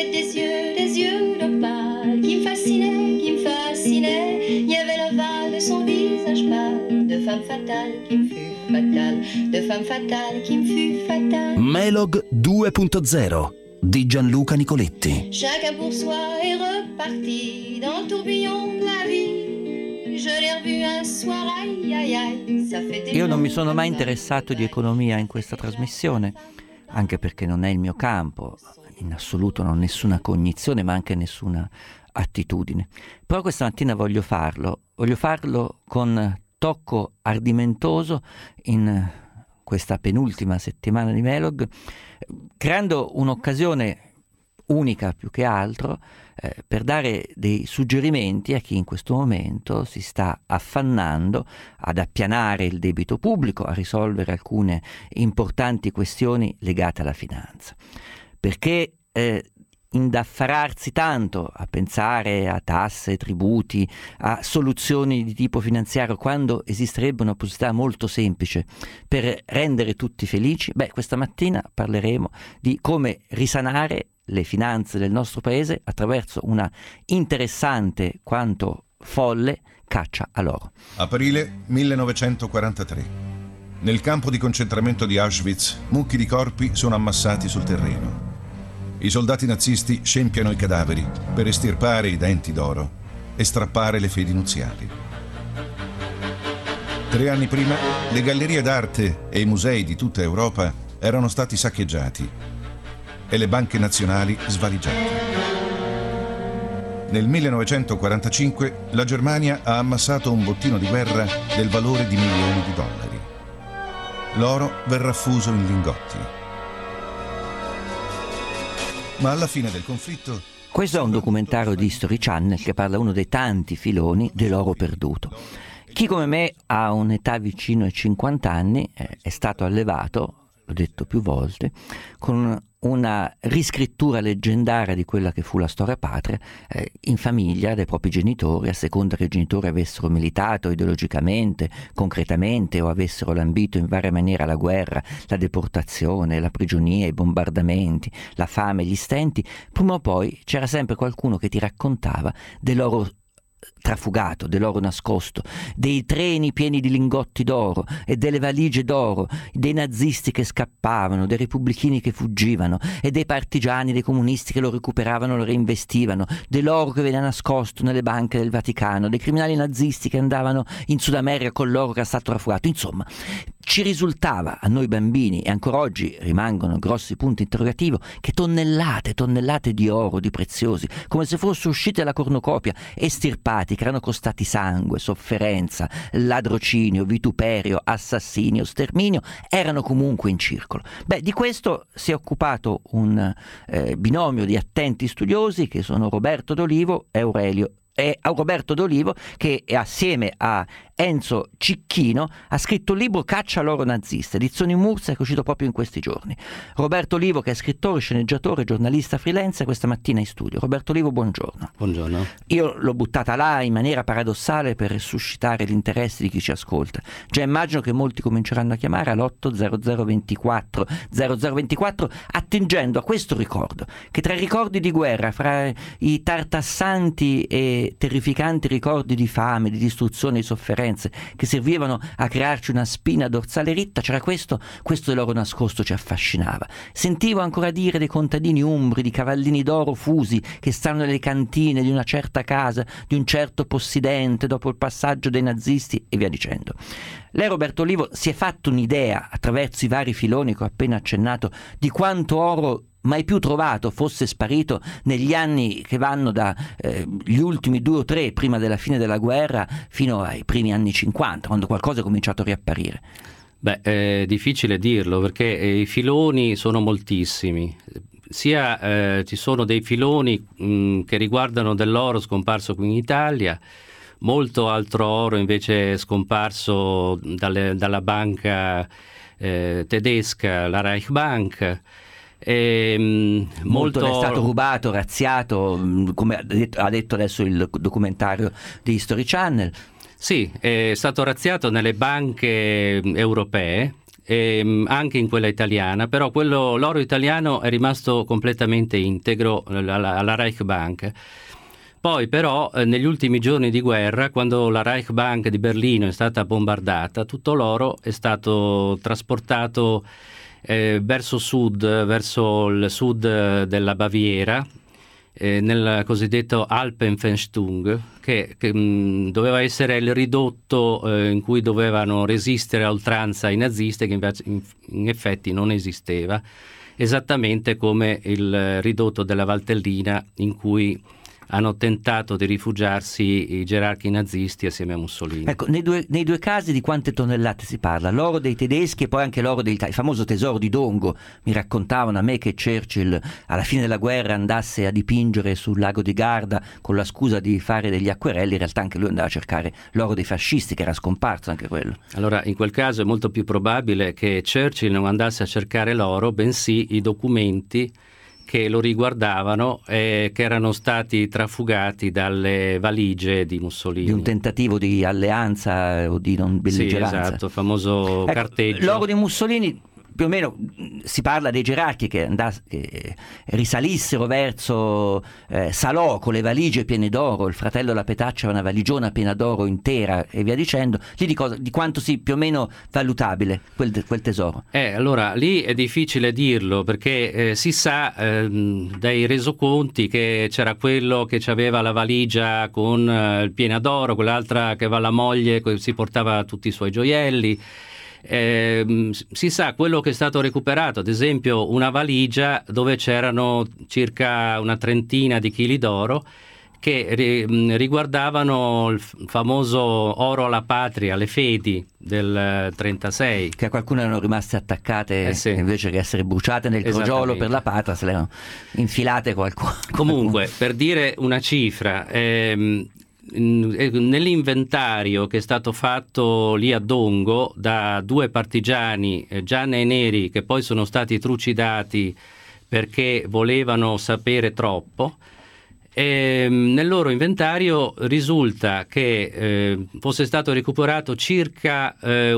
avait des yeux d'opale qui me fascinaient. Il y avait l'ovale de son visage pâle, de femme fatale qui me fut fatale, de femme fatale qui me fut fatale. Melog 2.0 di Gianluca Nicoletti. Chacun pour soi est reparti dans le tourbillon de la vie. Je l'ai revu un soir, aïe aïe aïe, ça fait des... Io non mi sono mai interessato di economia in questa trasmissione, anche perché non è il mio campo, in assoluto non ho nessuna cognizione ma anche nessuna attitudine. Però questa mattina voglio farlo con tocco ardimentoso in questa penultima settimana di Melog, creando un'occasione unica più che altro per dare dei suggerimenti a chi in questo momento si sta affannando ad appianare il debito pubblico, a risolvere alcune importanti questioni legate alla finanza. Perché indaffararsi tanto a pensare a tasse, tributi, a soluzioni di tipo finanziario quando esisterebbe una possibilità molto semplice per rendere tutti felici? Questa mattina parleremo di come risanare le finanze del nostro paese attraverso una interessante quanto folle caccia all'oro. Aprile 1943. Nel campo di concentramento di Auschwitz, mucchi di corpi sono ammassati sul terreno. I soldati nazisti scempiano i cadaveri per estirpare i denti d'oro e strappare le fedi nuziali. 3 anni prima, le gallerie d'arte e i musei di tutta Europa erano stati saccheggiati e le banche nazionali svaligiate. Nel 1945 la Germania ha ammassato un bottino di guerra del valore di milioni di dollari. L'oro verrà fuso in lingotti. Ma alla fine del conflitto... Questo è un documentario di History Channel che parla uno dei tanti filoni dell'oro perduto. Chi come me ha un'età vicino ai 50 anni è stato allevato, l'ho detto più volte, con una riscrittura leggendaria di quella che fu la storia patria in famiglia dai propri genitori, a seconda che i genitori avessero militato ideologicamente, concretamente, o avessero lambito in varia maniera la guerra, la deportazione, la prigionia, i bombardamenti, la fame, gli stenti. Prima o poi c'era sempre qualcuno che ti raccontava dell'oro trafugato, dell'oro nascosto, dei treni pieni di lingotti d'oro e delle valigie d'oro, dei nazisti che scappavano, dei repubblichini che fuggivano e dei partigiani, dei comunisti che lo recuperavano, lo reinvestivano, dell'oro che veniva nascosto nelle banche del Vaticano, dei criminali nazisti che andavano in Sud America con l'oro che era stato trafugato. Insomma, ci risultava a noi bambini, e ancora oggi rimangono grossi punti interrogativo, che tonnellate di oro, di preziosi, come se fossero usciti dalla cornucopia, estirpati, che erano costati sangue, sofferenza, ladrocinio, vituperio, assassinio, sterminio, erano comunque in circolo. Di questo si è occupato un binomio di attenti studiosi che sono Roberto D'Olivo e Roberto D'Olivo, che assieme a Enzo Cicchino ha scritto il libro Caccia all'oro nazista, edizioni Mursa, che è uscito proprio in questi giorni. Roberto Olivo, che è scrittore, sceneggiatore, giornalista freelance, questa mattina in studio. Roberto Olivo, buongiorno. Buongiorno. Io l'ho buttata là in maniera paradossale per suscitare l'interesse di chi ci ascolta. Già immagino che molti cominceranno a chiamare all'80024 0024 attingendo a questo ricordo, che tra i ricordi di guerra, fra i tartassanti e terrificanti ricordi di fame, di distruzione, di sofferenze che servivano a crearci una spina dorsale ritta, c'era questo dell'oro nascosto ci affascinava. Sentivo ancora dire dei contadini umbri, di cavallini d'oro fusi che stanno nelle cantine di una certa casa, di un certo possidente dopo il passaggio dei nazisti e via dicendo. Lei, Roberto Olivo, si è fatto un'idea attraverso i vari filoni che ho appena accennato di quanto oro mai più trovato fosse sparito negli anni che vanno da gli ultimi 2 o 3 prima della fine della guerra fino ai primi anni 50, quando qualcosa è cominciato a riapparire? È difficile dirlo perché i filoni sono moltissimi. Sia ci sono dei filoni che riguardano dell'oro scomparso qui in Italia, molto altro oro invece scomparso dalla banca tedesca, la Reichsbank. Molto è stato rubato, razziato, come ha detto adesso il documentario di History Channel. Sì, è stato razziato nelle banche europee anche in quella italiana, però l'oro italiano è rimasto completamente integro alla Reichsbank. Poi però negli ultimi giorni di guerra, quando la Reichsbank di Berlino è stata bombardata, tutto l'oro è stato trasportato verso il sud della Baviera, nel cosiddetto Alpenfestung, che doveva essere il ridotto in cui dovevano resistere a oltranza i nazisti, che invece in effetti non esisteva, esattamente come il ridotto della Valtellina in cui hanno tentato di rifugiarsi i gerarchi nazisti assieme a Mussolini. Ecco, nei due casi di quante tonnellate si parla? L'oro dei tedeschi e poi anche l'oro dell'Italia, il famoso tesoro di Dongo. Mi raccontavano a me che Churchill alla fine della guerra andasse a dipingere sul lago di Garda con la scusa di fare degli acquerelli, in realtà anche lui andava a cercare l'oro dei fascisti, che era scomparso anche quello. Allora, in quel caso è molto più probabile che Churchill non andasse a cercare l'oro, bensì i documenti che lo riguardavano e che erano stati trafugati dalle valigie di Mussolini. Di un tentativo di alleanza o di non belligeranza. Sì, esatto, il famoso carteggio. L'oro di Mussolini, più o meno si parla dei gerarchi che risalissero verso Salò con le valigie piene d'oro, il fratello della Petaccia aveva una valigiona piena d'oro intera e via dicendo. Lì di quanto sia più o meno valutabile quel tesoro? Allora lì è difficile dirlo, perché si sa dai resoconti che c'era quello che aveva la valigia con piena d'oro, quell'altra che aveva la moglie, si portava tutti i suoi gioielli. Si sa quello che è stato recuperato, ad esempio una valigia dove c'erano circa una trentina di chili d'oro che riguardavano il famoso oro alla patria, le fedi del 36, che a qualcuno erano rimaste attaccate, sì. Invece che essere bruciate nel crogiolo per la patria se le erano infilate qualcuno. Comunque, per dire una cifra, nell'inventario che è stato fatto lì a Dongo da due partigiani, Gianna e Neri, che poi sono stati trucidati perché volevano sapere troppo, nel loro inventario risulta che fosse stato recuperato circa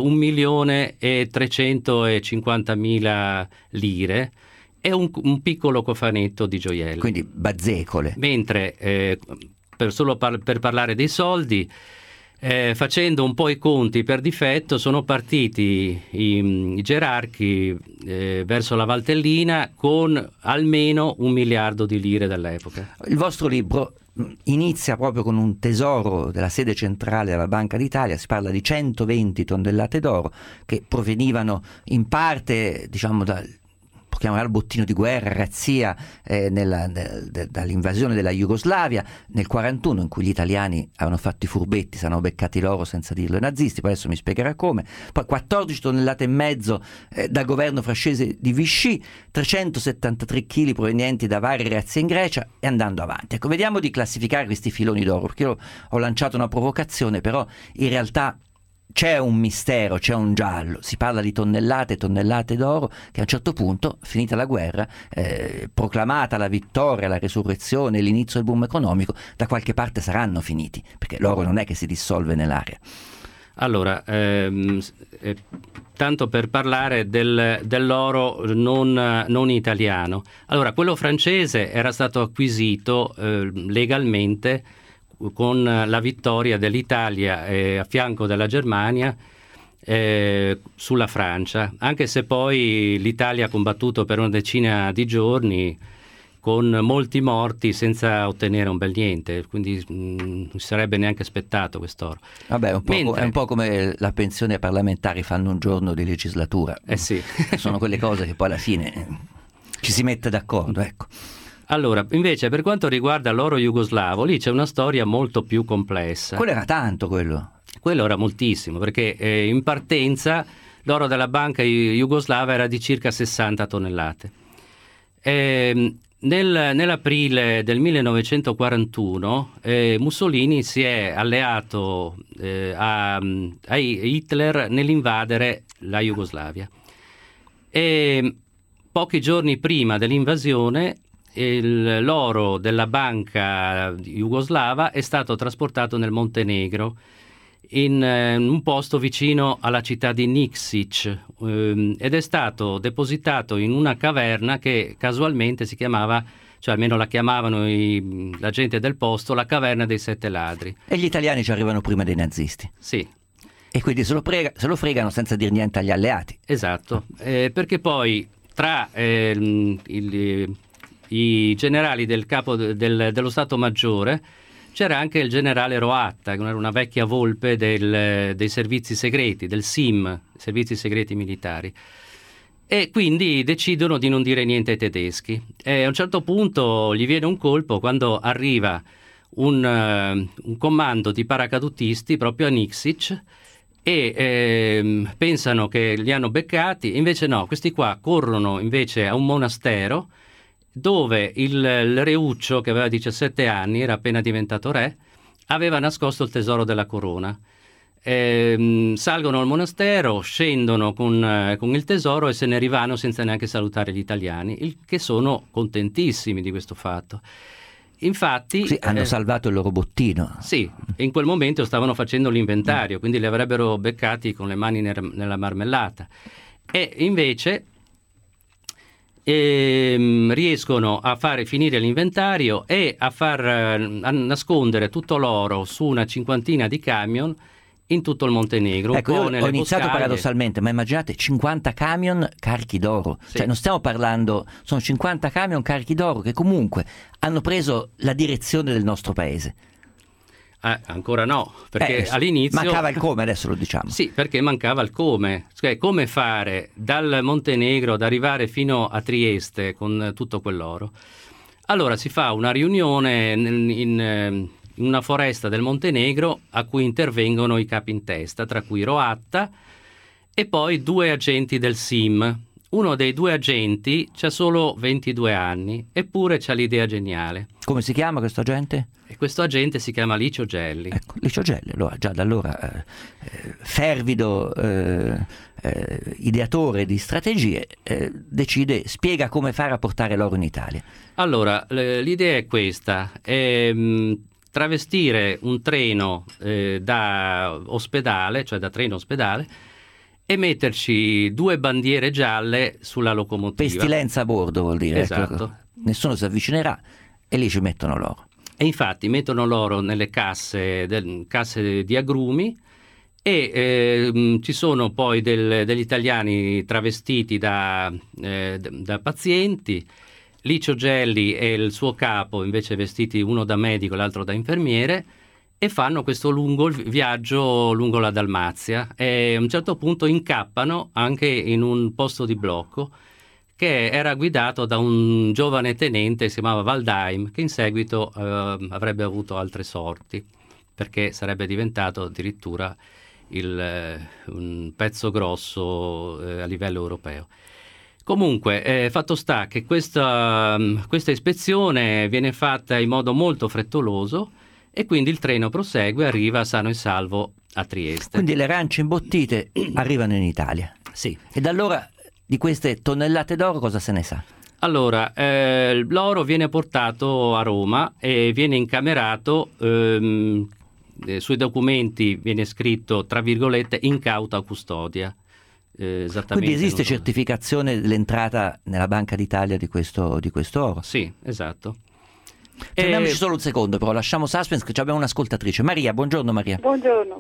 1.350.000 lire e un piccolo cofanetto di gioielli. Quindi bazzecole. Mentre per parlare dei soldi, facendo un po' i conti per difetto, sono partiti i gerarchi verso la Valtellina con almeno 1 miliardo di lire dell'epoca. Il vostro libro inizia proprio con un tesoro della sede centrale della Banca d'Italia, si parla di 120 tonnellate d'oro che provenivano in parte, diciamo, chiamare bottino di guerra, razzia dall'invasione della Jugoslavia nel 41, in cui gli italiani avevano fatto i furbetti, si erano beccati l'oro senza dirlo ai nazisti, poi adesso mi spiegherà come. Poi 14 tonnellate e mezzo dal governo francese di Vichy, 373 kg provenienti da varie razzie in Grecia, e andando avanti. Ecco, vediamo di classificare questi filoni d'oro, perché io ho lanciato una provocazione, però in realtà c'è un mistero, c'è un giallo. Si parla di tonnellate e tonnellate d'oro che a un certo punto, finita la guerra, proclamata la vittoria, la resurrezione, l'inizio del boom economico, da qualche parte saranno finiti, perché l'oro non è che si dissolve nell'aria. Allora, tanto per parlare dell'oro non italiano. Allora, quello francese era stato acquisito legalmente con la vittoria dell'Italia a fianco della Germania sulla Francia, anche se poi l'Italia ha combattuto per una decina di giorni con molti morti senza ottenere un bel niente, quindi non si sarebbe neanche aspettato quest'oro. Vabbè, è un po' come la pensione ai parlamentari fanno un giorno di legislatura. Sì. Sono quelle cose che poi alla fine ci si mette d'accordo, ecco. Allora, invece, per quanto riguarda l'oro jugoslavo, lì c'è una storia molto più complessa. Quello era tanto, quello era moltissimo, perché in partenza l'oro della banca jugoslava era di circa 60 tonnellate. Nell'aprile del 1941 Mussolini si è alleato a Hitler nell'invadere la Jugoslavia. E pochi giorni prima dell'invasione l'oro della banca jugoslava è stato trasportato nel Montenegro in un posto vicino alla città di Nikšić, ed è stato depositato in una caverna che casualmente si chiamava, cioè almeno la chiamavano la gente del posto, la caverna dei 7 ladri. E gli italiani ci arrivano prima dei nazisti. Sì. E quindi se lo fregano senza dir niente agli alleati. Esatto, perché poi tra i generali del capo dello Stato Maggiore c'era anche il generale Roatta, che era una vecchia volpe dei servizi segreti, del SIM, servizi segreti militari. E quindi decidono di non dire niente ai tedeschi. E a un certo punto gli viene un colpo quando arriva un comando di paracadutisti proprio a Nikšić e pensano che li hanno beccati, invece no, questi qua corrono invece a un monastero dove il reuccio, che aveva 17 anni, era appena diventato re, aveva nascosto il tesoro della corona. Salgono al monastero, scendono con il tesoro e se ne rivanno senza neanche salutare gli italiani, che sono contentissimi di questo fatto. Infatti sì, hanno salvato il loro bottino. Sì, in quel momento stavano facendo l'inventario, quindi li avrebbero beccati con le mani nella marmellata. E invece riescono a fare finire l'inventario e a nascondere tutto l'oro su una cinquantina di camion in tutto il Montenegro. Ecco, io ho iniziato paradossalmente, ma immaginate 50 camion carichi d'oro, sì. Cioè non stiamo parlando, sono 50 camion carichi d'oro che comunque hanno preso la direzione del nostro paese. Ancora no, perché all'inizio mancava il come, adesso lo diciamo. Sì, perché mancava il come, cioè come fare dal Montenegro ad arrivare fino a Trieste con tutto quell'oro. Allora si fa una riunione in una foresta del Montenegro a cui intervengono i capi in testa, tra cui Roatta e poi 2 agenti del SIM. Uno dei 2 agenti c'ha solo 22 anni, eppure c'ha l'idea geniale. Come si chiama questo agente? E questo agente si chiama Licio Gelli. Ecco, Licio Gelli, allora, già da allora fervido ideatore di strategie, spiega come fare a portare l'oro in Italia. Allora, l'idea è questa, travestire un treno da ospedale, cioè da treno ospedale, e metterci 2 bandiere gialle sulla locomotiva. Pestilenza a bordo vuol dire. Esatto. Ecco, nessuno si avvicinerà e lì ci mettono l'oro. E infatti mettono l'oro nelle casse di agrumi e ci sono poi degli italiani travestiti da pazienti. Licio Gelli e il suo capo invece vestiti uno da medico e l'altro da infermiere, e fanno questo lungo viaggio lungo la Dalmazia e a un certo punto incappano anche in un posto di blocco che era guidato da un giovane tenente che si chiamava Waldheim, che in seguito avrebbe avuto altre sorti perché sarebbe diventato addirittura un pezzo grosso a livello europeo. Comunque, fatto sta che questa ispezione viene fatta in modo molto frettoloso e quindi il treno prosegue e arriva sano e salvo a Trieste. Quindi le arance imbottite arrivano in Italia. Sì. E da allora di queste tonnellate d'oro cosa se ne sa? Allora, l'oro viene portato a Roma e viene incamerato, sui documenti viene scritto, tra virgolette, incauta custodia. Quindi esiste certificazione dell'entrata nella Banca d'Italia di questo oro? Sì, esatto. Fermiamoci solo un secondo, però lasciamo suspense che abbiamo un'ascoltatrice. Maria, buongiorno Maria. Buongiorno.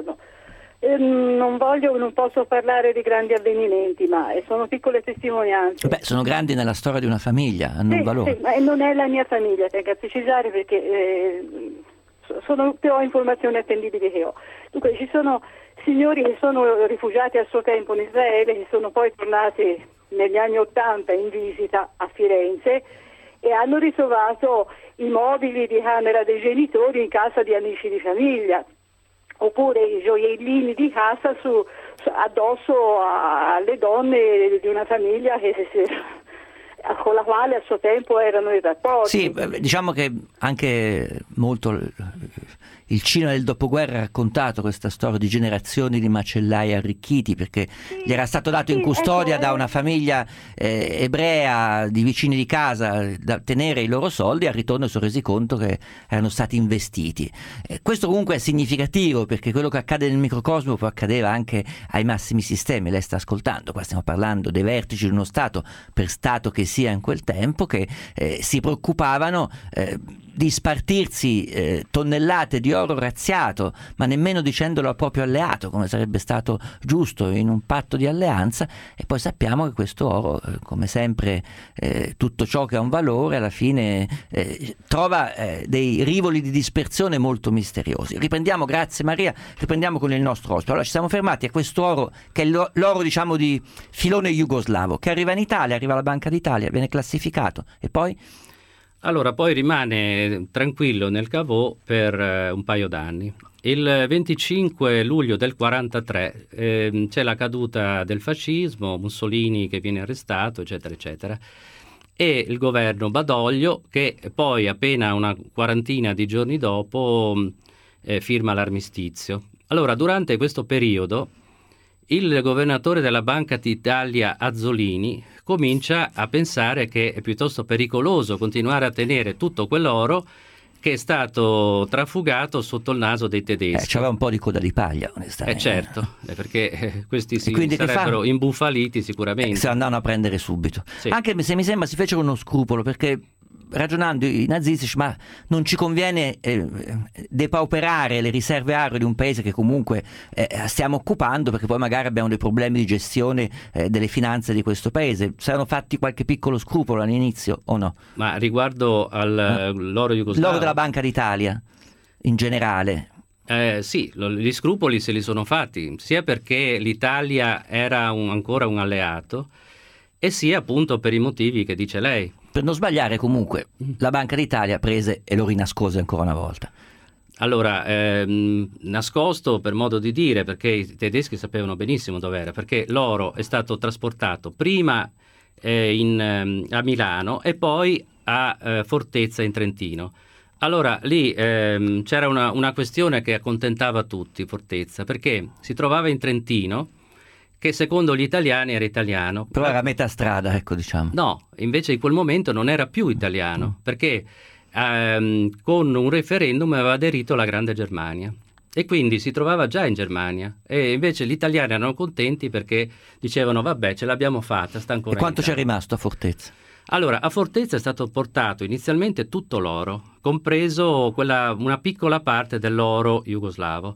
Non posso parlare di grandi avvenimenti, ma sono piccole testimonianze. Beh, sono grandi nella storia di una famiglia, hanno un valore. Sì, ma non è la mia famiglia, tengo a precisare, perché sono più informazioni attendibili che ho. Dunque, ci sono signori che sono rifugiati a suo tempo in Israele, che sono poi tornati negli anni '80 in visita a Firenze e hanno ritrovato i mobili di camera dei genitori in casa di amici di famiglia, oppure i gioiellini di casa addosso alle donne di una famiglia con la quale a suo tempo erano i rapporti. Sì, diciamo che anche molto il cinema del dopoguerra ha raccontato questa storia di generazioni di macellai arricchiti, perché gli era stato dato in custodia da una famiglia ebrea di vicini di casa da tenere i loro soldi, e al ritorno si sono resi conto che erano stati investiti. Questo comunque è significativo, perché quello che accade nel microcosmo poi accadeva anche ai massimi sistemi. Lei sta ascoltando, qua stiamo parlando dei vertici di uno Stato, per Stato che sia in quel tempo, che si preoccupavano di spartirsi tonnellate di oro razziato, ma nemmeno dicendolo al proprio alleato, come sarebbe stato giusto in un patto di alleanza. E poi sappiamo che questo oro, come sempre tutto ciò che ha un valore, alla fine trova dei rivoli di dispersione molto misteriosi. Riprendiamo, grazie Maria, riprendiamo con il nostro ospite. Allora, ci siamo fermati a questo oro, che è l'oro diciamo di filone jugoslavo, che arriva in Italia, arriva alla Banca d'Italia, viene classificato e poi... Allora, poi rimane tranquillo nel caveau per un paio d'anni. Il 25 luglio del 43 c'è la caduta del fascismo, Mussolini che viene arrestato, eccetera, eccetera, e il governo Badoglio che poi appena una quarantina di giorni dopo firma l'armistizio. Allora, durante questo periodo il governatore della Banca d'Italia Azzolini comincia a pensare che è piuttosto pericoloso continuare a tenere tutto quell'oro che è stato trafugato sotto il naso dei tedeschi. C'aveva un po' di coda di paglia, onestamente. Certo, perché questi quindi sarebbero imbufaliti sicuramente. Se andavano a prendere subito. Sì. Anche se mi sembra si fecero uno scrupolo, perché ragionando i nazisti, ma non ci conviene depauperare le riserve auree di un paese che comunque stiamo occupando, perché poi magari abbiamo dei problemi di gestione delle finanze di questo paese. Saranno fatti qualche piccolo scrupolo all'inizio o no? Ma riguardo all'oro jugoslavo? L'oro della Banca d'Italia in generale. Sì, gli scrupoli se li sono fatti, sia perché l'Italia era ancora un alleato, e sia appunto per i motivi che dice lei. Per non sbagliare, comunque, la Banca d'Italia prese e lo rinascose ancora una volta. Allora, nascosto per modo di dire, perché i tedeschi sapevano benissimo dov'era, perché l'oro è stato trasportato prima a Milano e poi a Fortezza in Trentino. Allora, lì c'era una questione che accontentava tutti, Fortezza, perché si trovava in Trentino, che secondo gli italiani era italiano. Però era a metà strada, ecco, diciamo. No, invece in quel momento non era più italiano, perché con un referendum aveva aderito alla Grande Germania e quindi si trovava già in Germania, e invece gli italiani erano contenti perché dicevano vabbè, ce l'abbiamo fatta, sta ancora. E quanto c'è rimasto a Fortezza? Allora, a Fortezza è stato portato inizialmente tutto l'oro, compreso una piccola parte dell'oro jugoslavo.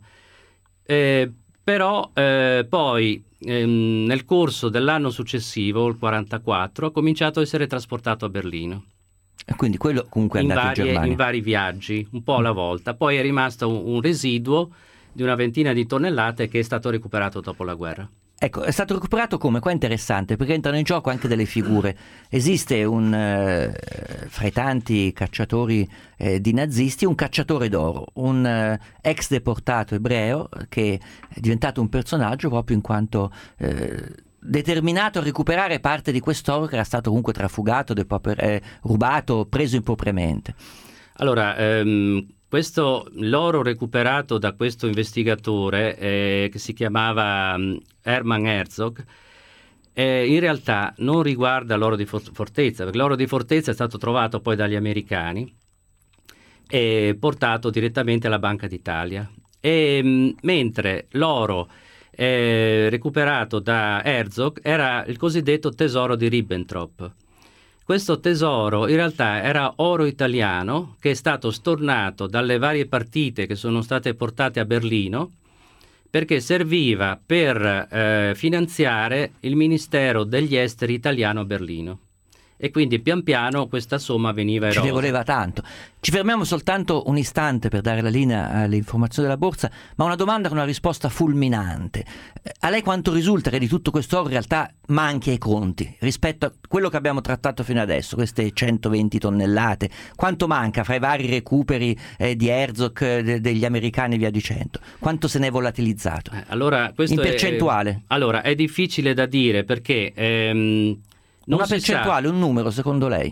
Però poi nel corso dell'anno successivo, il 44, ha cominciato a essere trasportato a Berlino. E quindi quello comunque è andato in Germania. In vari viaggi, un po' alla volta. Poi è rimasto un residuo di una ventina di tonnellate che è stato recuperato dopo la guerra. Ecco, è stato recuperato come? Qua è interessante, perché entrano in gioco anche delle figure. Esiste fra i tanti cacciatori di nazisti, un cacciatore d'oro, un ex deportato ebreo che è diventato un personaggio proprio in quanto determinato a recuperare parte di quest'oro che era stato comunque trafugato, rubato, preso impropriamente. Allora, l'oro recuperato da questo investigatore che si chiamava Hermann Herzog in realtà non riguarda l'oro di Fortezza, perché l'oro di Fortezza è stato trovato poi dagli americani e portato direttamente alla Banca d'Italia, mentre l'oro recuperato da Herzog era il cosiddetto tesoro di Ribbentrop. Questo tesoro in realtà era oro italiano che è stato stornato dalle varie partite che sono state portate a Berlino, perché serviva per finanziare il Ministero degli Esteri italiano a Berlino. E quindi pian piano questa somma veniva erosa. Ci ne voleva tanto. Ci fermiamo soltanto un istante per dare la linea alle informazioni della borsa, ma una domanda con una risposta fulminante. A lei quanto risulta che di tutto questo oro in realtà manchi ai conti rispetto a quello che abbiamo trattato fino adesso, queste 120 tonnellate? Quanto manca fra i vari recuperi di Herzog, degli americani e via dicendo? Quanto se ne è volatilizzato? Allora, questo in percentuale? Allora, è difficile da dire perché Una percentuale, un numero secondo lei?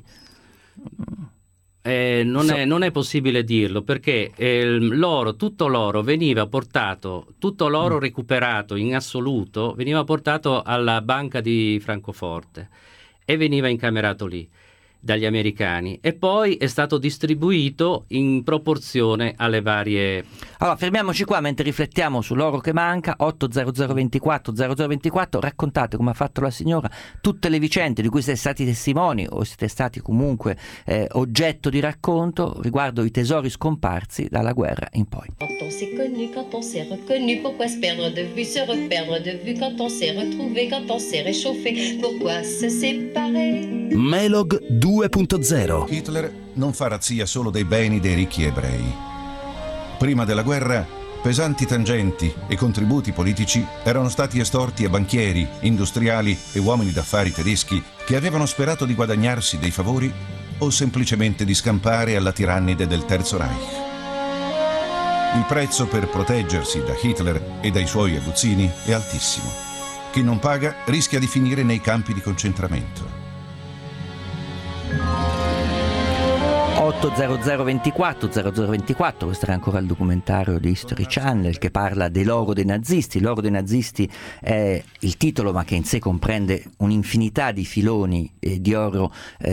Non è possibile dirlo, perché tutto l'oro veniva portato, tutto l'oro recuperato in assoluto veniva portato alla Banca di Francoforte e veniva incamerato lì dagli americani, e poi è stato distribuito in proporzione alle varie... Allora fermiamoci qua mentre riflettiamo sull'oro che manca. 80024 raccontate, come ha fatto la signora, tutte le vicende di cui siete stati testimoni o siete stati comunque oggetto di racconto riguardo i tesori scomparsi dalla guerra in poi. Quand on s'est connu, quand on s'est reconnu, pourquoi se perdre de vue, se reperdre de vue, quand on s'est retrouvé, quand on s'est réchauffé, pourquoi se séparer? Melog 2.0. Hitler non fa razzia solo dei beni dei ricchi ebrei. Prima della guerra, pesanti tangenti e contributi politici erano stati estorti a banchieri, industriali e uomini d'affari tedeschi che avevano sperato di guadagnarsi dei favori o semplicemente di scampare alla tirannide del Terzo Reich. Il prezzo per proteggersi da Hitler e dai suoi aguzzini è altissimo. Chi non paga rischia di finire nei campi di concentramento. 80024, questo era ancora il documentario di History Channel che parla dell'oro dei nazisti. L'oro dei nazisti è il titolo, ma che in sé comprende un'infinità di filoni di oro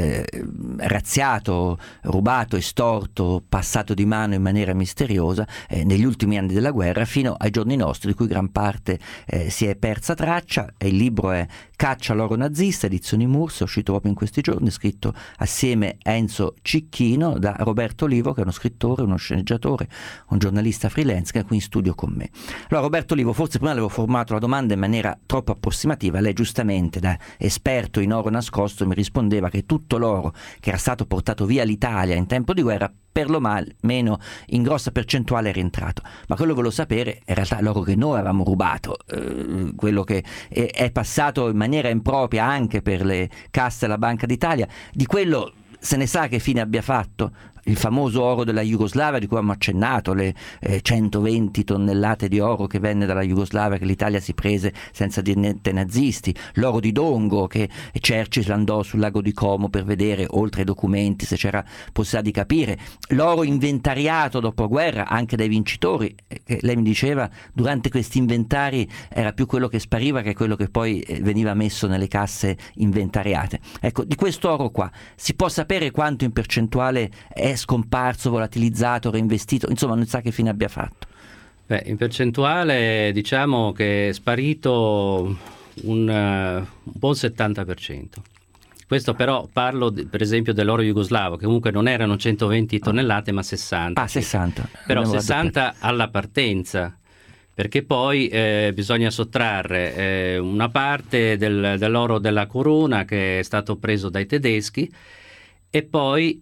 razziato, rubato, estorto, passato di mano in maniera misteriosa negli ultimi anni della guerra fino ai giorni nostri, di cui gran parte si è persa traccia. Il libro è Caccia all'oro nazista, edizioni Murs, è uscito proprio in questi giorni, scritto assieme a Enzo Cicchino da Roberto Olivo, che è uno scrittore, uno sceneggiatore, un giornalista freelance che è qui in studio con me. Allora Roberto Olivo, forse prima avevo formato la domanda in maniera troppo approssimativa. Lei giustamente, da esperto in oro nascosto, mi rispondeva che tutto l'oro che era stato portato via l'Italia in tempo di guerra per lo meno in grossa percentuale è rientrato, ma quello che volevo sapere in realtà è l'oro che noi avevamo rubato, quello che è passato in maniera impropria anche per le casse della Banca d'Italia. Di quello se ne sa che fine abbia fatto? Il famoso oro della Jugoslavia di cui abbiamo accennato, le 120 tonnellate di oro che venne dalla Jugoslavia, che l'Italia si prese senza dire niente ai nazisti, l'oro di Dongo che Churchill andò sul lago di Como per vedere, oltre ai documenti, se c'era possibilità di capire, l'oro inventariato dopo guerra anche dai vincitori, che lei mi diceva durante questi inventari era più quello che spariva che quello che poi veniva messo nelle casse inventariate. Ecco, di questo oro qua si può sapere quanto in percentuale è scomparso, volatilizzato, reinvestito, insomma non sa che fine abbia fatto? In percentuale diciamo che è sparito un buon 70%. Questo però parlo per esempio dell'oro jugoslavo, che comunque non erano 120 tonnellate ma 60. 60. Però 60 alla partenza, perché poi bisogna sottrarre una parte dell'oro della corona che è stato preso dai tedeschi. E poi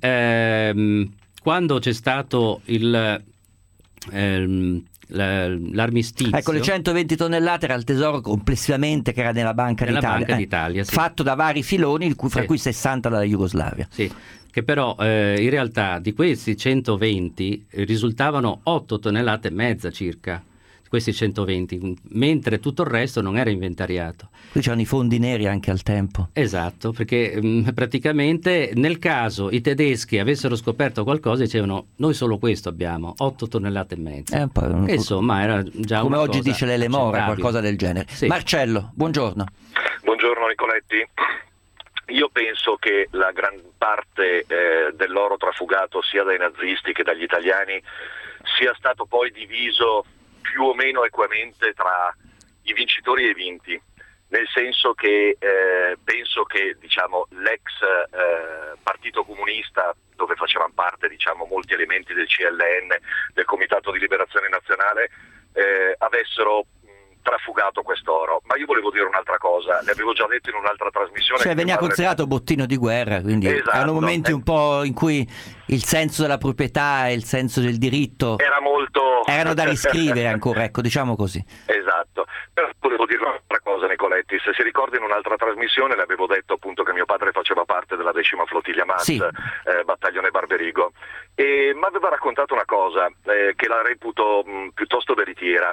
quando c'è stato l'armistizio, ecco, le 120 tonnellate era il tesoro complessivamente che era nella Banca d'Italia, sì. Fatto da vari filoni, fra cui 60 dalla Jugoslavia. Sì, che però in realtà di questi 120 risultavano 8 tonnellate e mezza circa, questi 120, mentre tutto il resto non era inventariato. Qui c'erano i fondi neri anche al tempo. Esatto, perché praticamente nel caso i tedeschi avessero scoperto qualcosa dicevano noi solo questo abbiamo, 8 tonnellate e mezza. E insomma era già come una oggi cosa dice l'Elemora, qualcosa del genere. Sì. Marcello, buongiorno. Buongiorno Nicoletti. Io penso che la gran parte dell'oro trafugato sia dai nazisti che dagli italiani sia stato poi diviso più o meno equamente tra i vincitori e i vinti, nel senso che penso che diciamo, l'ex Partito Comunista, dove facevano parte diciamo, molti elementi del CLN, del Comitato di Liberazione Nazionale, avessero trafugato quest'oro. Ma io volevo dire un'altra cosa, ne avevo già detto in un'altra trasmissione. Cioè veniva considerato bottino di guerra, quindi esatto, erano momenti un po' in cui il senso della proprietà e il senso del diritto erano da riscrivere ancora, ecco, diciamo così. Esatto, però volevo dire un'altra cosa Nicoletti, se si ricorda in un'altra trasmissione le avevo detto appunto che mio padre faceva parte della 10ª Flottiglia Maz, sì. Battaglione Barberigo, e mi aveva raccontato una cosa che la reputo piuttosto veritiera.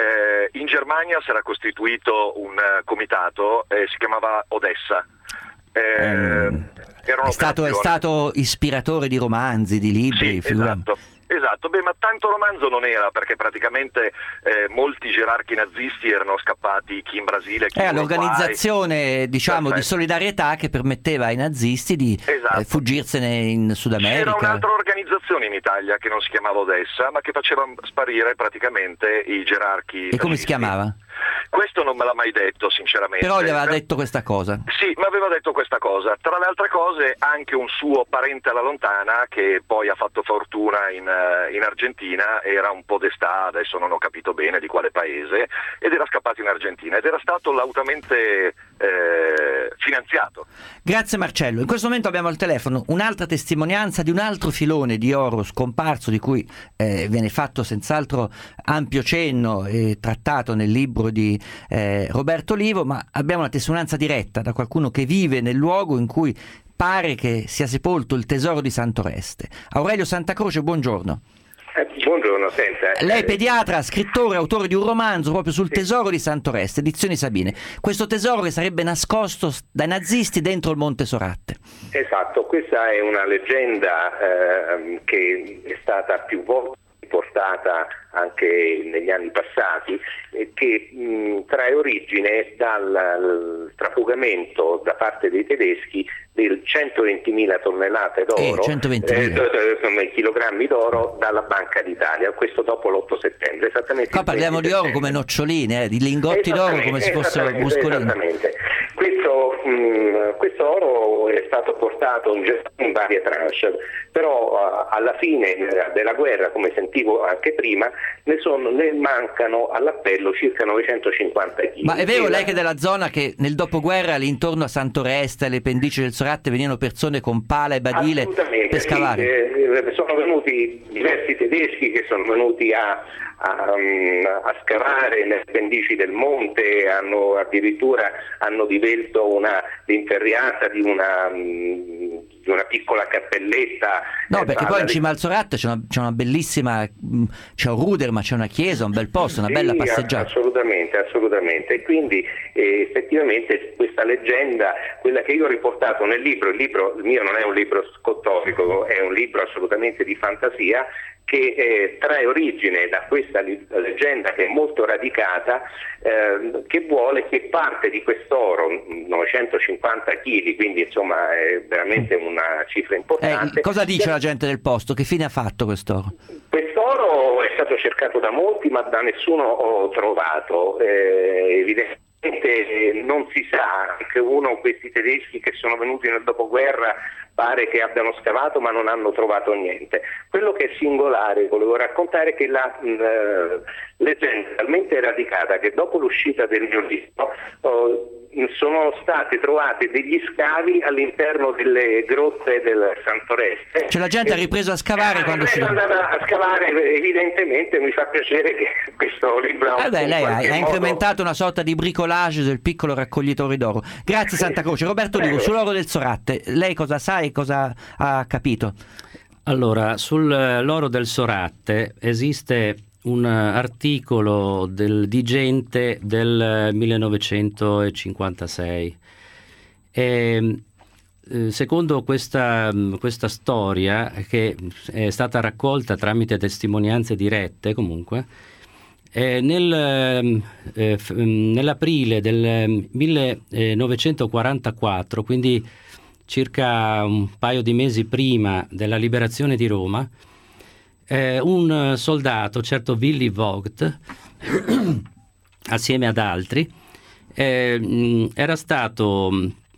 In Germania si era costituito un comitato, si chiamava Odessa, È stato ispiratore di romanzi, di libri. Sì, esatto, ma tanto romanzo non era, perché praticamente molti gerarchi nazisti erano scappati, chi in Brasile, chi in Uruguay. L'organizzazione, di solidarietà che permetteva ai nazisti di fuggirsene in Sud America. C'era un'altra organizzazione in Italia che non si chiamava Odessa, ma che faceva sparire praticamente i gerarchi. E come si chiamava? Questo non me l'ha mai detto, sinceramente. Però gli aveva detto questa cosa. Sì, mi aveva detto questa cosa. Tra le altre cose, anche un suo parente alla lontana, che poi ha fatto fortuna in Argentina, era un podestà, adesso non ho capito bene di quale paese, ed era scappato in Argentina ed era stato lautamente finanziato. Grazie Marcello. In questo momento abbiamo al telefono un'altra testimonianza di un altro filone di oro scomparso, di cui viene fatto senz'altro ampio cenno e trattato nel libro di Roberto Livo, ma abbiamo una testimonianza diretta da qualcuno che vive nel luogo in cui pare che sia sepolto il tesoro di Santoreste. Aurelio Santacroce, buongiorno. Buongiorno, senta. Lei è pediatra, scrittore, autore di un romanzo proprio sul tesoro di Santoreste, edizioni Sabine. Questo tesoro che sarebbe nascosto dai nazisti dentro il Monte Soratte. Esatto, questa è una leggenda che è stata più volte portata anche negli anni passati, che trae origine dal trafugamento da parte dei tedeschi del 120.000 tonnellate d'oro, 120.000 chilogrammi d'oro dalla Banca d'Italia, questo dopo l'8 settembre. Esattamente. Qua parliamo di oro come noccioline, di lingotti d'oro come se fossero muscolini. Esattamente. Questo oro è stato portato in varie tranche, però alla fine della guerra, come sentivo anche prima, ne mancano all'appello circa 950 kg. Ma è vero lei che è della zona che nel dopoguerra lì intorno a Santoreste, alle pendici del Soratte, venivano persone con pala e badile per scavare? Sì, sono venuti diversi tedeschi che sono venuti a scavare nelle pendici del monte, addirittura hanno divelto l'inferriata di una piccola cappelletta. No, perché poi in cima al Soratte c'è una bellissima, c'è un ruder, ma c'è una chiesa, un bel posto, una bella passeggiata. Assolutamente. E quindi effettivamente questa leggenda, quella che io ho riportato nel libro, il mio non è un libro scottorico, è un libro assolutamente di fantasia, che trae origine da questa leggenda che è molto radicata, che vuole che parte di quest'oro, 950 kg, quindi insomma è veramente una cifra importante. Cosa dice la gente del posto? Che fine ha fatto quest'oro? Quest'oro è stato cercato da molti, ma da nessuno ho trovato. Evidentemente non si sa, che questi tedeschi che sono venuti nel dopoguerra pare che abbiano scavato ma non hanno trovato niente. Quello che è singolare, volevo raccontare, è che la leggenda è talmente radicata che dopo l'uscita del mio libro sono stati trovati degli scavi all'interno delle grotte del Santoreste. Cioè la gente ha ripreso a scavare quando è andata a scavare, evidentemente mi fa piacere che questo libro lei ha incrementato una sorta di bricolage del piccolo raccoglitore d'oro. Grazie Santacroce. Roberto Livo, sull'oro del Soratte, lei cosa sa e cosa ha capito? Allora, sull'oro del Soratte esiste un articolo di Gente del 1956 e secondo questa storia, che è stata raccolta tramite testimonianze dirette comunque, nell'aprile del 1944, quindi circa un paio di mesi prima della liberazione di Roma, un soldato, certo Willy Vogt, assieme ad altri, gli era stato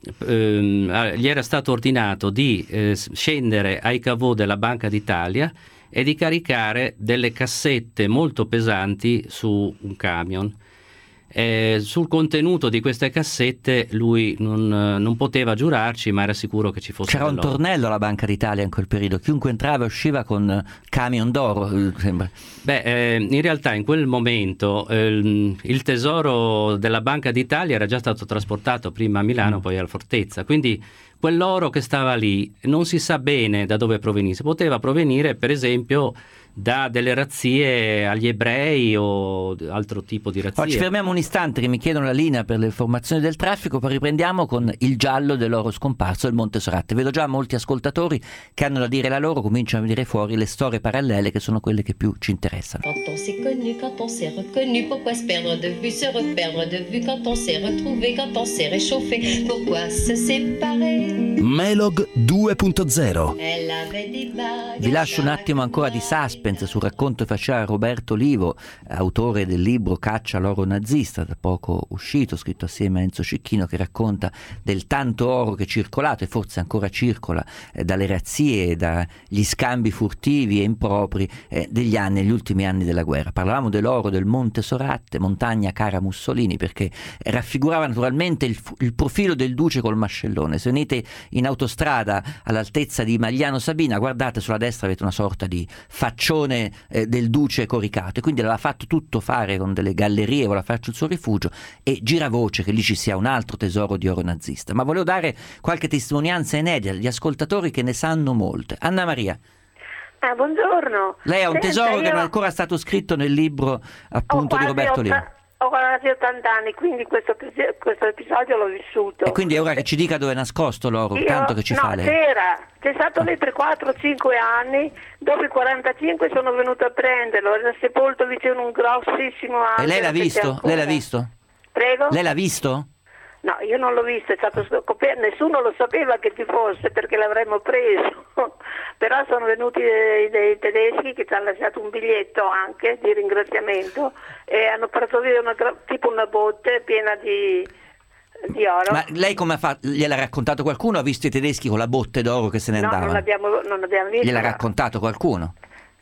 ordinato di scendere ai caveau della Banca d'Italia e di caricare delle cassette molto pesanti su un camion. Sul contenuto di queste cassette lui non poteva giurarci, ma era sicuro che ci fosse. C'era un tornello alla Banca d'Italia in quel periodo, chiunque entrava e usciva con camion d'oro, sembra. In realtà in quel momento il tesoro della Banca d'Italia era già stato trasportato prima a Milano, poi al Fortezza, quindi quell'oro che stava lì non si sa bene da dove provenisse, poteva provenire per esempio da delle razzie agli ebrei o altro tipo di razzie. Ci fermiamo un istante, che mi chiedono la linea per le informazioni del traffico, poi riprendiamo con il giallo dell'oro scomparso del Monte Soracte. Vedo già molti ascoltatori che hanno da dire la loro, cominciano a venire fuori le storie parallele che sono quelle che più ci interessano. Quand on s'est connu, quand on s'est reconnu, pourquoi se perdre de vue, se reperdre de vue, quand on s'est retrouvé, quand on s'est réchauffé, pourquoi se séparer? Melog 2.0. Elle avait des bagues. Vi lascio un attimo ancora di suspense sul racconto che faceva Roberto Livo, autore del libro Caccia all'oro nazista, da poco uscito, scritto assieme a Enzo Cecchino, che racconta del tanto oro che è circolato e forse ancora circola dalle razzie, dagli scambi furtivi e impropri degli ultimi anni della guerra. Parlavamo dell'oro del Monte Soracte, montagna cara a Mussolini, perché raffigurava naturalmente il profilo del duce col mascellone. Se venite in autostrada all'altezza di Magliano Sabina, guardate sulla destra, avete una sorta di faccione del duce coricato, e quindi l'aveva fatto tutto fare con delle gallerie, voleva farci il suo rifugio, e gira voce che lì ci sia un altro tesoro di oro nazista. Ma volevo dare qualche testimonianza inedita agli ascoltatori che ne sanno molte. Anna Maria. Buongiorno. Lei ha un tesoro che non è ancora stato scritto nel libro appunto di Roberto Livo. Ho quasi 80 anni, quindi questo episodio l'ho vissuto. E quindi è ora che ci dica dove è nascosto l'oro, tanto che ci fa lei. C'è stato lì per 4-5 anni, dopo i 45 sono venuto a prenderlo, era sepolto vicino a un grossissimo albero. E lei l'ha visto? Lei l'ha visto? Prego? Lei l'ha visto? No, io non l'ho visto, è stato scoperto, nessuno lo sapeva che ci fosse perché l'avremmo preso, però sono venuti dei tedeschi che ci hanno lasciato un biglietto anche di ringraziamento e hanno portato via tipo una botte piena di oro. Ma lei come ha fatto? Gliel'ha raccontato qualcuno? Ha visto i tedeschi con la botte d'oro che se ne andavano? Non abbiamo visto. Gliel'ha raccontato qualcuno?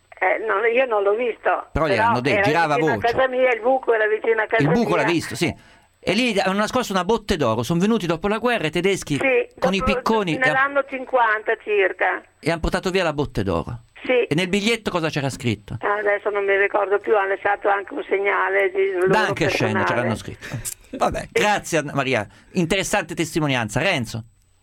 No, io non l'ho visto. Però gliel'hanno detto, girava voce. A casa mia, il buco era vicino a casa mia. Il buco l'ha visto, sì. E lì hanno nascosto una botte d'oro, sono venuti dopo la guerra i tedeschi con i picconi nell'anno 50 circa, e hanno portato via la botte d'oro. Sì. E nel biglietto cosa c'era scritto? Adesso non mi ricordo più, hanno lasciato anche un segnale di loro Danke schön, personale. c'erano scritto. Vabbè, grazie Anna Maria, interessante testimonianza. Renzo.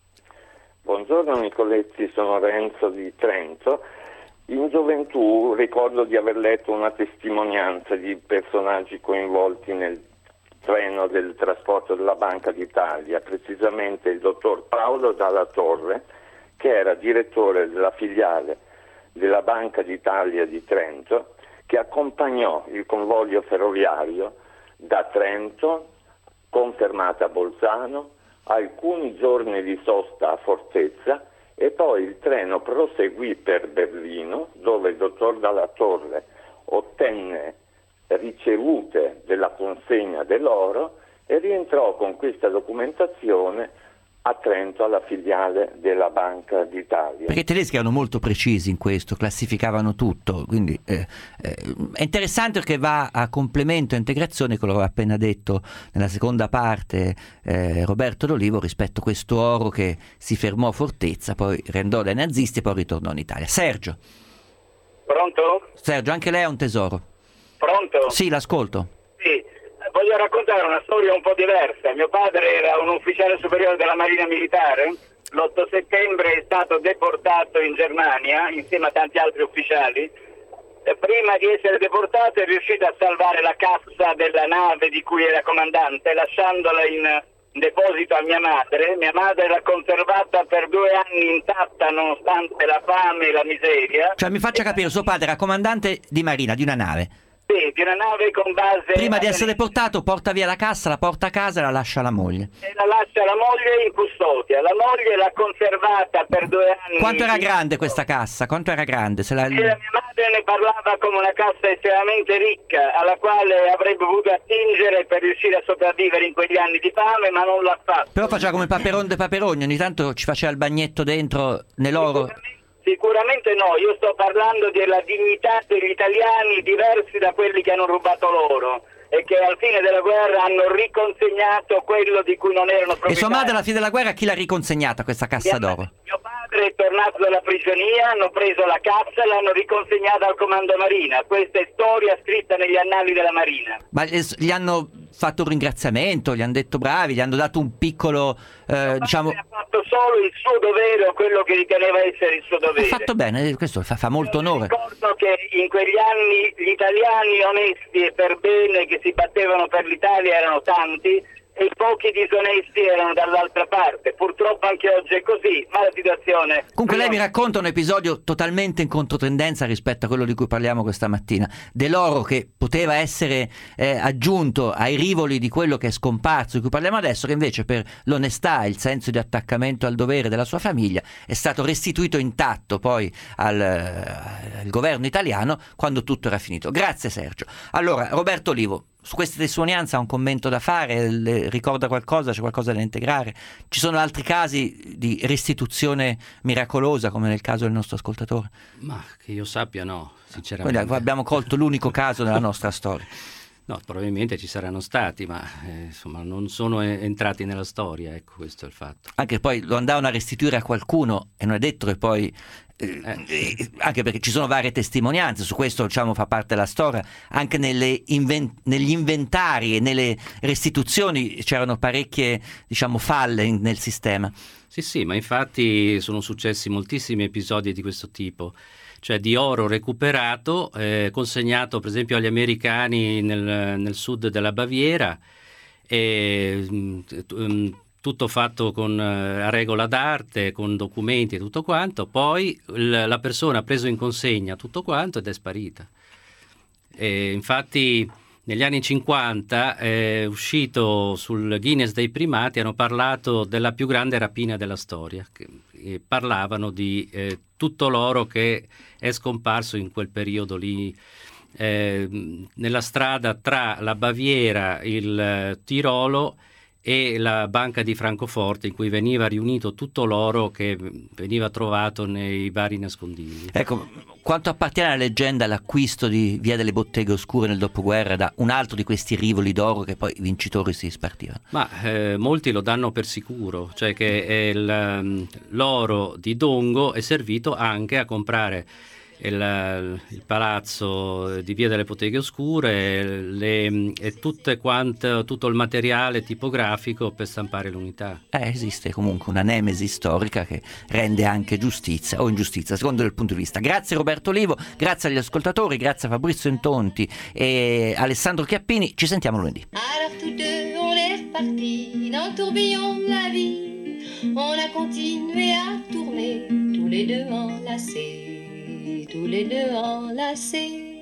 Buongiorno Nicoletti, sono Renzo di Trento. In gioventù ricordo di aver letto una testimonianza di personaggi coinvolti nel treno del trasporto della Banca d'Italia, precisamente il dottor Paolo Dalla Torre, che era direttore della filiale della Banca d'Italia di Trento, che accompagnò il convoglio ferroviario da Trento con fermata a Bolzano, alcuni giorni di sosta a Fortezza, e poi il treno proseguì per Berlino, dove il dottor Dalla Torre ottenne ricevute della consegna dell'oro e rientrò con questa documentazione a Trento alla filiale della Banca d'Italia. Perché i tedeschi erano molto precisi in questo, classificavano tutto, quindi è interessante perché va a complemento e integrazione con quello che aveva appena detto nella seconda parte Roberto D'Olivo rispetto a questo oro che si fermò a Fortezza, poi rendò dai nazisti e poi ritornò in Italia. Sergio. Pronto? Sergio, anche lei ha un tesoro. Pronto? Sì, l'ascolto. Sì, voglio raccontare una storia un po' diversa. Mio padre era un ufficiale superiore della Marina Militare. L'8 settembre è stato deportato in Germania insieme a tanti altri ufficiali. Prima di essere deportato è riuscito a salvare la cassa della nave di cui era comandante, lasciandola in deposito a mia madre. Mia madre l'ha conservata per 2 anni intatta nonostante la fame e la miseria. Cioè mi faccia capire, suo padre era comandante di marina, di una nave. Sì, di una nave con base... Prima di essere deportato porta via la cassa, la porta a casa e la lascia alla moglie. E la lascia alla moglie in custodia. La moglie l'ha conservata per 2 anni. Quanto era grande questa cassa? Quanto era grande? La mia madre ne parlava come una cassa estremamente ricca, alla quale avrebbe potuto attingere per riuscire a sopravvivere in quegli anni di fame, ma non l'ha fatto. Però faceva come Paperon de Paperogni, ogni tanto ci faceva il bagnetto dentro nell'oro. Sicuramente no, io sto parlando della dignità degli italiani diversi da quelli che hanno rubato loro e che al fine della guerra hanno riconsegnato quello di cui non erano proprietari. E sua madre alla fine della guerra chi l'ha riconsegnata questa cassa d'oro? Mio padre è tornato dalla prigionia, hanno preso la cassa e l'hanno riconsegnata al comando Marina. Questa è storia scritta negli annali della Marina. Ma gli hanno fatto un ringraziamento, gli hanno detto bravi, gli hanno dato un piccolo diciamo... Ha fatto solo il suo dovere o quello che riteneva essere il suo dovere. Ha fatto bene, questo fa molto onore. Ricordo che in quegli anni gli italiani onesti e per bene che si battevano per l'Italia erano tanti e i pochi disonesti erano dall'altra parte. Purtroppo anche oggi è così, ma la situazione... Comunque lei mi racconta un episodio totalmente in controtendenza rispetto a quello di cui parliamo questa mattina, dell'oro che poteva essere aggiunto ai rivoli di quello che è scomparso, di cui parliamo adesso, che invece per l'onestà e il senso di attaccamento al dovere della sua famiglia è stato restituito intatto poi al governo italiano quando tutto era finito. Grazie Sergio. Allora, Roberto Olivo, su questa testimonianza ha un commento da fare? Le ricorda qualcosa? C'è qualcosa da integrare? Ci sono altri casi di restituzione miracolosa come nel caso del nostro ascoltatore? Ma che io sappia no, sinceramente. Quindi abbiamo colto l'unico caso nella nostra storia. No, probabilmente ci saranno stati, ma insomma non sono entrati nella storia, ecco, questo è il fatto. Negli poi lo andavano a restituire a qualcuno e non è detto che poi anche perché ci sono varie testimonianze su questo, diciamo, fa parte della storia. Anche negli inventari e nelle restituzioni c'erano parecchie, diciamo, falle nel sistema. Sì, ma infatti sono successi moltissimi episodi di questo tipo, cioè di oro recuperato, consegnato per esempio agli americani nel sud della Baviera, tutto fatto a regola d'arte, con documenti e tutto quanto. Poi la persona ha preso in consegna tutto quanto ed è sparita. E infatti negli anni 50 è uscito sul Guinness dei primati, hanno parlato della più grande rapina della storia, e parlavano di tutto l'oro che è scomparso in quel periodo lì, nella strada tra la Baviera, il Tirolo e la Banca di Francoforte, in cui veniva riunito tutto l'oro che veniva trovato nei vari nascondigli. Ecco, quanto appartiene alla leggenda l'acquisto di Via delle Botteghe Oscure nel dopoguerra da un altro di questi rivoli d'oro che poi i vincitori si spartivano? Ma molti lo danno per sicuro, cioè che l'oro di Dongo è servito anche a comprare il palazzo di Via delle Botteghe Oscure e tutto il materiale tipografico per stampare l'unità. Esiste comunque una nemesi storica che rende anche giustizia o ingiustizia secondo il punto di vista. Grazie Roberto Olivo, grazie agli ascoltatori, grazie a Fabrizio Intonti e Alessandro Chiappini. Ci sentiamo lunedì. Alors tous deux on est repartis dans le tourbillon de la vie. On a continué à tourner tous les deux enlacés. Tous les deux enlacés.